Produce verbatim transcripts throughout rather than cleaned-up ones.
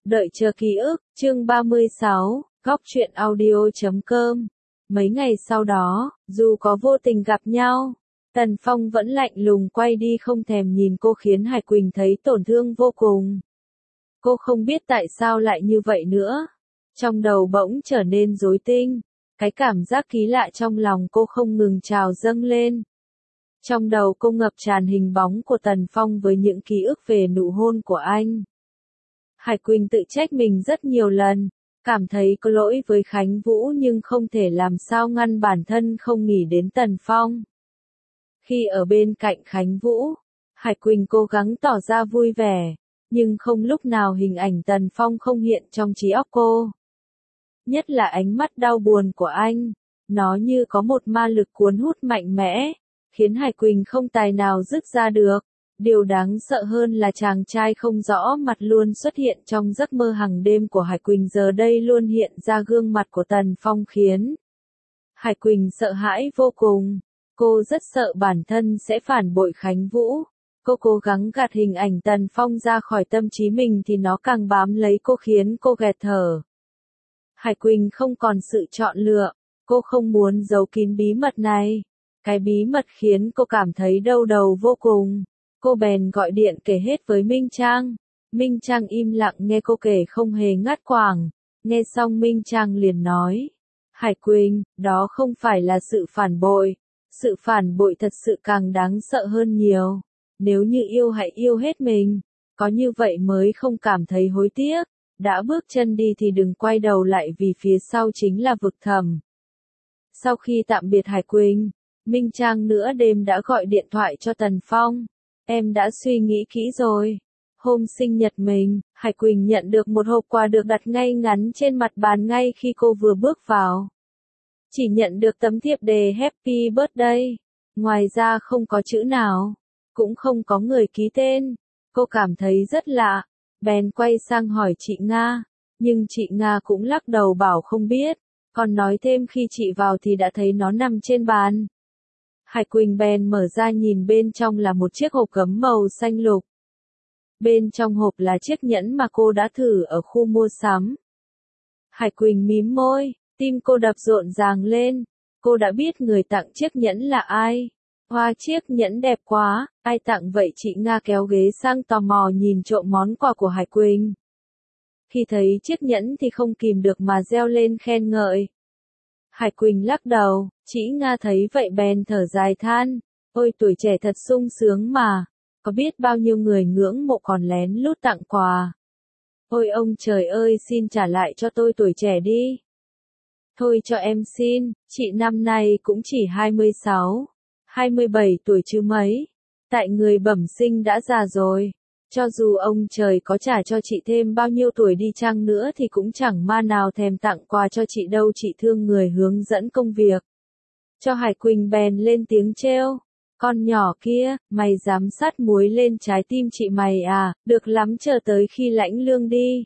Đợi chờ ký ức, chương ba mươi sáu, góc truyện audio chấm com. Mấy ngày sau đó, dù có vô tình gặp nhau, Tần Phong vẫn lạnh lùng quay đi không thèm nhìn cô khiến Hải Quỳnh thấy tổn thương vô cùng. Cô không biết tại sao lại như vậy nữa. Trong đầu bỗng trở nên rối tinh. Cái cảm giác kỳ lạ trong lòng cô không ngừng trào dâng lên. Trong đầu cô ngập tràn hình bóng của Tần Phong với những ký ức về nụ hôn của anh. Hải Quỳnh tự trách mình rất nhiều lần, cảm thấy có lỗi với Khánh Vũ nhưng không thể làm sao ngăn bản thân không nghĩ đến Tần Phong. Khi ở bên cạnh Khánh Vũ, Hải Quỳnh cố gắng tỏ ra vui vẻ, nhưng không lúc nào hình ảnh Tần Phong không hiện trong trí óc cô. Nhất là ánh mắt đau buồn của anh, nó như có một ma lực cuốn hút mạnh mẽ, khiến Hải Quỳnh không tài nào dứt ra được. Điều đáng sợ hơn là chàng trai không rõ mặt luôn xuất hiện trong giấc mơ hàng đêm của Hải Quỳnh giờ đây luôn hiện ra gương mặt của Tần Phong khiến Hải Quỳnh sợ hãi vô cùng. Cô rất sợ bản thân sẽ phản bội Khánh Vũ. Cô cố gắng gạt hình ảnh Tần Phong ra khỏi tâm trí mình thì nó càng bám lấy cô khiến cô nghẹt thở. Hải Quỳnh không còn sự chọn lựa, cô không muốn giấu kín bí mật này. Cái bí mật khiến cô cảm thấy đau đầu vô cùng. Cô bèn gọi điện kể hết với Minh Trang. Minh Trang im lặng nghe cô kể không hề ngắt quãng. Nghe xong Minh Trang liền nói. Hải Quỳnh, đó không phải là sự phản bội. Sự phản bội thật sự càng đáng sợ hơn nhiều. Nếu như yêu hãy yêu hết mình. Có như vậy mới không cảm thấy hối tiếc. Đã bước chân đi thì đừng quay đầu lại vì phía sau chính là vực thẳm. Sau khi tạm biệt Hải Quỳnh, Minh Trang nửa đêm đã gọi điện thoại cho Tần Phong. Em đã suy nghĩ kỹ rồi. Hôm sinh nhật mình, Hải Quỳnh nhận được một hộp quà được đặt ngay ngắn trên mặt bàn ngay khi cô vừa bước vào. Chỉ nhận được tấm thiệp đề Happy Birthday. Ngoài ra không có chữ nào. Cũng không có người ký tên. Cô cảm thấy rất lạ. Bèn quay sang hỏi chị Nga. Nhưng chị Nga cũng lắc đầu bảo không biết. Còn nói thêm khi chị vào thì đã thấy nó nằm trên bàn. Hải Quỳnh bèn mở ra nhìn bên trong là một chiếc hộp gấm màu xanh lục. Bên trong hộp là chiếc nhẫn mà cô đã thử ở khu mua sắm. Hải Quỳnh mím môi, tim cô đập rộn ràng lên. Cô đã biết người tặng chiếc nhẫn là ai. Hoa chiếc nhẫn đẹp quá, ai tặng vậy chị Nga kéo ghế sang tò mò nhìn trộm món quà của Hải Quỳnh. Khi thấy chiếc nhẫn thì không kìm được mà reo lên khen ngợi. Hải Quỳnh lắc đầu, chị Nga thấy vậy bèn thở dài than. Ôi tuổi trẻ thật sung sướng mà, có biết bao nhiêu người ngưỡng mộ còn lén lút tặng quà. Ôi ông trời ơi xin trả lại cho tôi tuổi trẻ đi. Thôi cho em xin, chị năm nay cũng chỉ hai mươi sáu, hai mươi bảy tuổi chứ mấy. Tại người bẩm sinh đã già rồi. Cho dù ông trời có trả cho chị thêm bao nhiêu tuổi đi chăng nữa thì cũng chẳng ma nào thèm tặng quà cho chị đâu, chị thương người hướng dẫn công việc. Cho Hải Quỳnh bèn lên tiếng trêu. Con nhỏ kia, mày dám sắt muối lên trái tim chị mày à, được lắm chờ tới khi lãnh lương đi.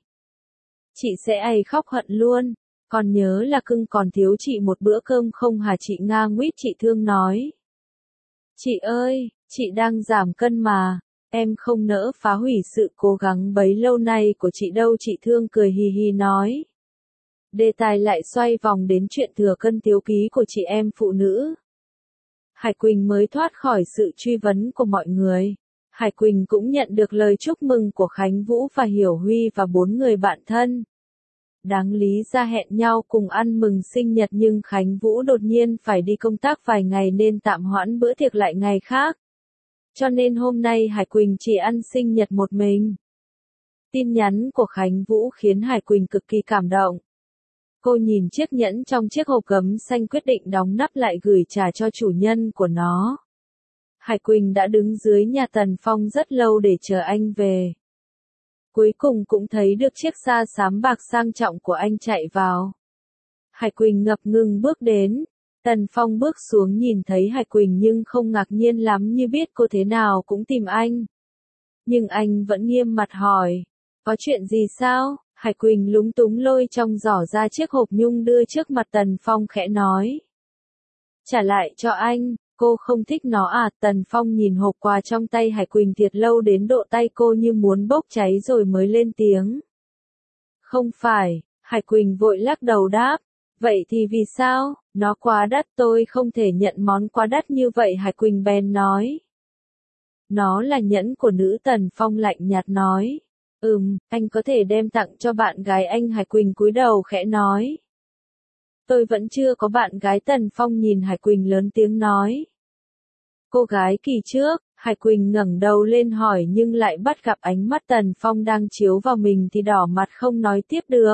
Chị sẽ ầy khóc hận luôn. Còn nhớ là cưng còn thiếu chị một bữa cơm không hả chị Nga nguyết chị thương nói. Chị ơi, chị đang giảm cân mà. Em không nỡ phá hủy sự cố gắng bấy lâu nay của chị đâu, chị thương cười hì hì nói. Đề tài lại xoay vòng đến chuyện thừa cân thiếu ký của chị em phụ nữ. Hải Quỳnh mới thoát khỏi sự truy vấn của mọi người. Hải Quỳnh cũng nhận được lời chúc mừng của Khánh Vũ và Hiểu Huy và bốn người bạn thân. Đáng lý ra hẹn nhau cùng ăn mừng sinh nhật nhưng Khánh Vũ đột nhiên phải đi công tác vài ngày nên tạm hoãn bữa tiệc lại ngày khác. Cho nên hôm nay Hải Quỳnh chỉ ăn sinh nhật một mình. Tin nhắn của Khánh Vũ khiến Hải Quỳnh cực kỳ cảm động. Cô nhìn chiếc nhẫn trong chiếc hộp gấm xanh quyết định đóng nắp lại gửi trả cho chủ nhân của nó. Hải Quỳnh đã đứng dưới nhà Tần Phong rất lâu để chờ anh về. Cuối cùng cũng thấy được chiếc xa xám bạc sang trọng của anh chạy vào. Hải Quỳnh ngập ngừng bước đến. Tần Phong bước xuống nhìn thấy Hải Quỳnh nhưng không ngạc nhiên lắm như biết cô thế nào cũng tìm anh. Nhưng anh vẫn nghiêm mặt hỏi. Có chuyện gì sao? Hải Quỳnh lúng túng lôi trong giỏ ra chiếc hộp nhung đưa trước mặt Tần Phong khẽ nói. Trả lại cho anh, cô không thích nó à? Tần Phong nhìn hộp quà trong tay Hải Quỳnh thiệt lâu đến độ tay cô như muốn bốc cháy rồi mới lên tiếng. Không phải, Hải Quỳnh vội lắc đầu đáp. Vậy thì vì sao? Nó quá đắt, tôi không thể nhận món quá đắt như vậy. Hải Quỳnh bèn nói. Nó là nhẫn của nữ. Tần Phong lạnh nhạt nói. Ừm, anh có thể đem tặng cho bạn gái anh. Hải Quỳnh cúi đầu khẽ nói. Tôi vẫn chưa có bạn gái. Tần Phong nhìn Hải Quỳnh lớn tiếng nói. Cô gái kỳ trước, Hải Quỳnh ngẩng đầu lên hỏi nhưng lại bắt gặp ánh mắt Tần Phong đang chiếu vào mình thì đỏ mặt không nói tiếp được.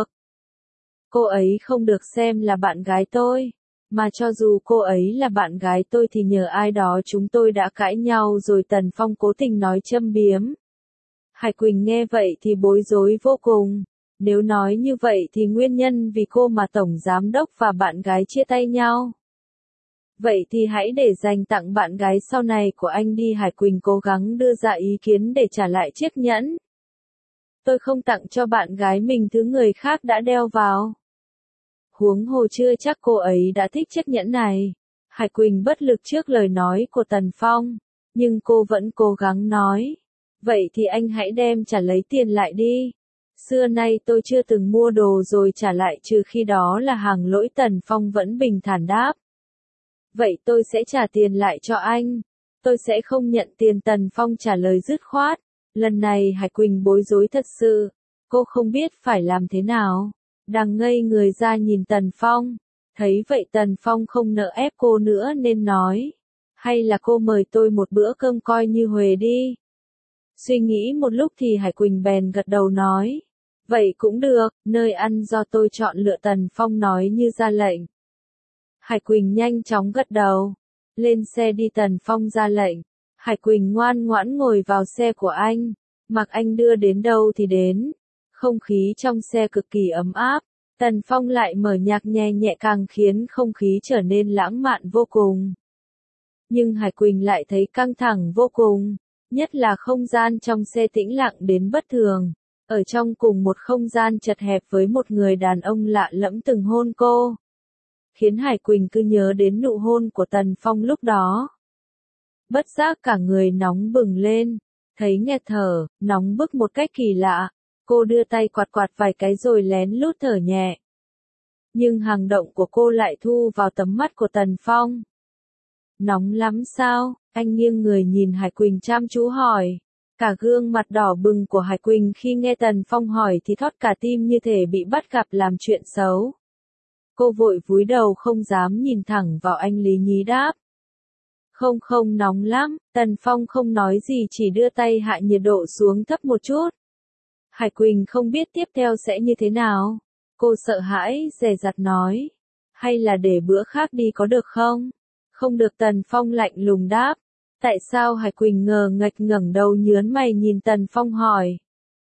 Cô ấy không được xem là bạn gái tôi, mà cho dù cô ấy là bạn gái tôi thì nhờ ai đó chúng tôi đã cãi nhau rồi. Tần Phong cố tình nói châm biếm. Hải Quỳnh nghe vậy thì bối rối vô cùng. Nếu nói như vậy thì nguyên nhân vì cô mà tổng giám đốc và bạn gái chia tay nhau. Vậy thì hãy để dành tặng bạn gái sau này của anh đi. Hải Quỳnh cố gắng đưa ra ý kiến để trả lại chiếc nhẫn. Tôi không tặng cho bạn gái mình thứ người khác đã đeo vào. Huống hồ chưa chắc cô ấy đã thích chiếc nhẫn này. Hải Quỳnh bất lực trước lời nói của Tần Phong, nhưng cô vẫn cố gắng nói. Vậy thì anh hãy đem trả lấy tiền lại đi. Xưa nay tôi chưa từng mua đồ rồi trả lại trừ khi đó là hàng lỗi. Tần Phong vẫn bình thản đáp. Vậy tôi sẽ trả tiền lại cho anh. Tôi sẽ không nhận tiền. Tần Phong trả lời dứt khoát. Lần này Hải Quỳnh bối rối thật sự. Cô không biết phải làm thế nào. Đang ngây người ra nhìn Tần Phong. Thấy vậy Tần Phong không nỡ ép cô nữa nên nói. Hay là cô mời tôi một bữa cơm coi như huề đi. Suy nghĩ một lúc thì Hải Quỳnh bèn gật đầu nói. Vậy cũng được, nơi ăn do tôi chọn lựa. Tần Phong nói như ra lệnh. Hải Quỳnh nhanh chóng gật đầu. Lên xe đi. Tần Phong ra lệnh. Hải Quỳnh ngoan ngoãn ngồi vào xe của anh. Mặc anh đưa đến đâu thì đến. Không khí trong xe cực kỳ ấm áp. Tần Phong lại mở nhạc nhẹ nhẹ càng khiến không khí trở nên lãng mạn vô cùng. Nhưng Hải Quỳnh lại thấy căng thẳng vô cùng. Nhất là không gian trong xe tĩnh lặng đến bất thường. Ở trong cùng một không gian chật hẹp với một người đàn ông lạ lẫm từng hôn cô. Khiến Hải Quỳnh cứ nhớ đến nụ hôn của Tần Phong lúc đó. Bất giác cả người nóng bừng lên. Thấy nghẹt thở, nóng bức một cách kỳ lạ. Cô đưa tay quạt quạt vài cái rồi lén lút thở nhẹ. Nhưng hành động của cô lại thu vào tầm mắt của Tần Phong. Nóng lắm sao? Anh nghiêng người nhìn Hải Quỳnh chăm chú hỏi. Cả gương mặt đỏ bừng của Hải Quỳnh khi nghe Tần Phong hỏi thì thót cả tim như thể bị bắt gặp làm chuyện xấu. Cô vội cúi đầu không dám nhìn thẳng vào anh, lý nhí đáp. Không không nóng lắm. Tần Phong không nói gì chỉ đưa tay hạ nhiệt độ xuống thấp một chút. Hải Quỳnh không biết tiếp theo sẽ như thế nào. Cô sợ hãi, dè dặt nói. Hay là để bữa khác đi có được không? Không được. Tần Phong lạnh lùng đáp. Tại sao? Hải Quỳnh ngờ ngạch ngẩng đầu nhớn mày nhìn Tần Phong hỏi.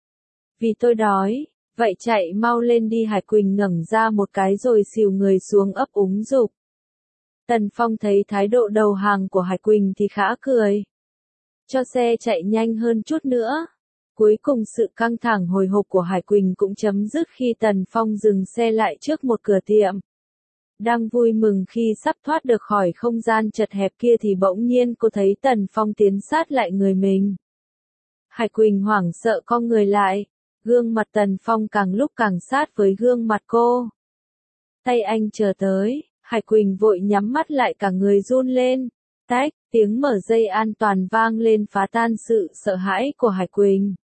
Vì tôi đói. Vậy chạy mau lên đi. Hải Quỳnh ngẩng ra một cái rồi xìu người xuống ấp úng giục. Tần Phong thấy thái độ đầu hàng của Hải Quỳnh thì khẽ cười. Cho xe chạy nhanh hơn chút nữa. Cuối cùng sự căng thẳng hồi hộp của Hải Quỳnh cũng chấm dứt khi Tần Phong dừng xe lại trước một cửa tiệm. Đang vui mừng khi sắp thoát được khỏi không gian chật hẹp kia thì bỗng nhiên cô thấy Tần Phong tiến sát lại người mình. Hải Quỳnh hoảng sợ cong người lại. Gương mặt Tần Phong càng lúc càng sát với gương mặt cô. Tay anh chờ tới. Hải Quỳnh vội nhắm mắt lại, cả người run lên. Tách, tiếng mở dây an toàn vang lên phá tan sự sợ hãi của Hải Quỳnh.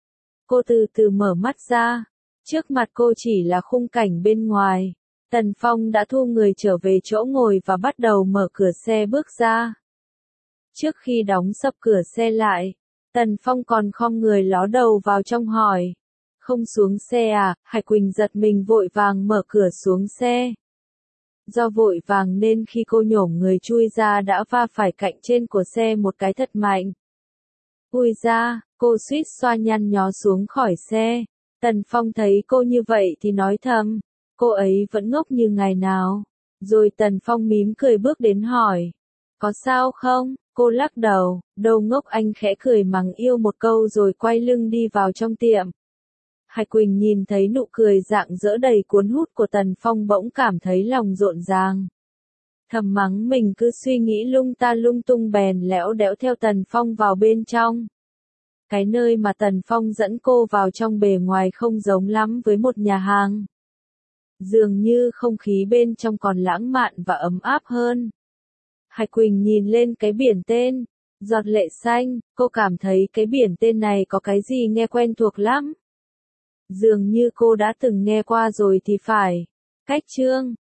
Cô từ từ mở mắt ra. Trước mặt cô chỉ là khung cảnh bên ngoài. Tần Phong đã thu người trở về chỗ ngồi và bắt đầu mở cửa xe bước ra. Trước khi đóng sập cửa xe lại, Tần Phong còn khom người ló đầu vào trong hỏi. Không xuống xe à? Hải Quỳnh giật mình vội vàng mở cửa xuống xe. Do vội vàng nên khi cô nhổm người chui ra đã va phải cạnh trên của xe một cái thật mạnh. Ui da, cô suýt xoa nhăn nhó xuống khỏi xe. Tần Phong thấy cô như vậy thì nói thầm. Cô ấy vẫn ngốc như ngày nào. Rồi Tần Phong mím cười bước đến hỏi. Có sao không? Cô lắc đầu. Đâu ngốc. Anh khẽ cười mắng yêu một câu rồi quay lưng đi vào trong tiệm. Hải Quỳnh nhìn thấy nụ cười rạng rỡ đầy cuốn hút của Tần Phong bỗng cảm thấy lòng rộn ràng. Thầm mắng mình cứ suy nghĩ lung ta lung tung bèn lẽo đẽo theo Tần Phong vào bên trong. Cái nơi mà Tần Phong dẫn cô vào trong bề ngoài không giống lắm với một nhà hàng. Dường như không khí bên trong còn lãng mạn và ấm áp hơn. Hải Quỳnh nhìn lên cái biển tên, giọt lệ xanh, cô cảm thấy cái biển tên này có cái gì nghe quen thuộc lắm. Dường như cô đã từng nghe qua rồi thì phải. Cách chương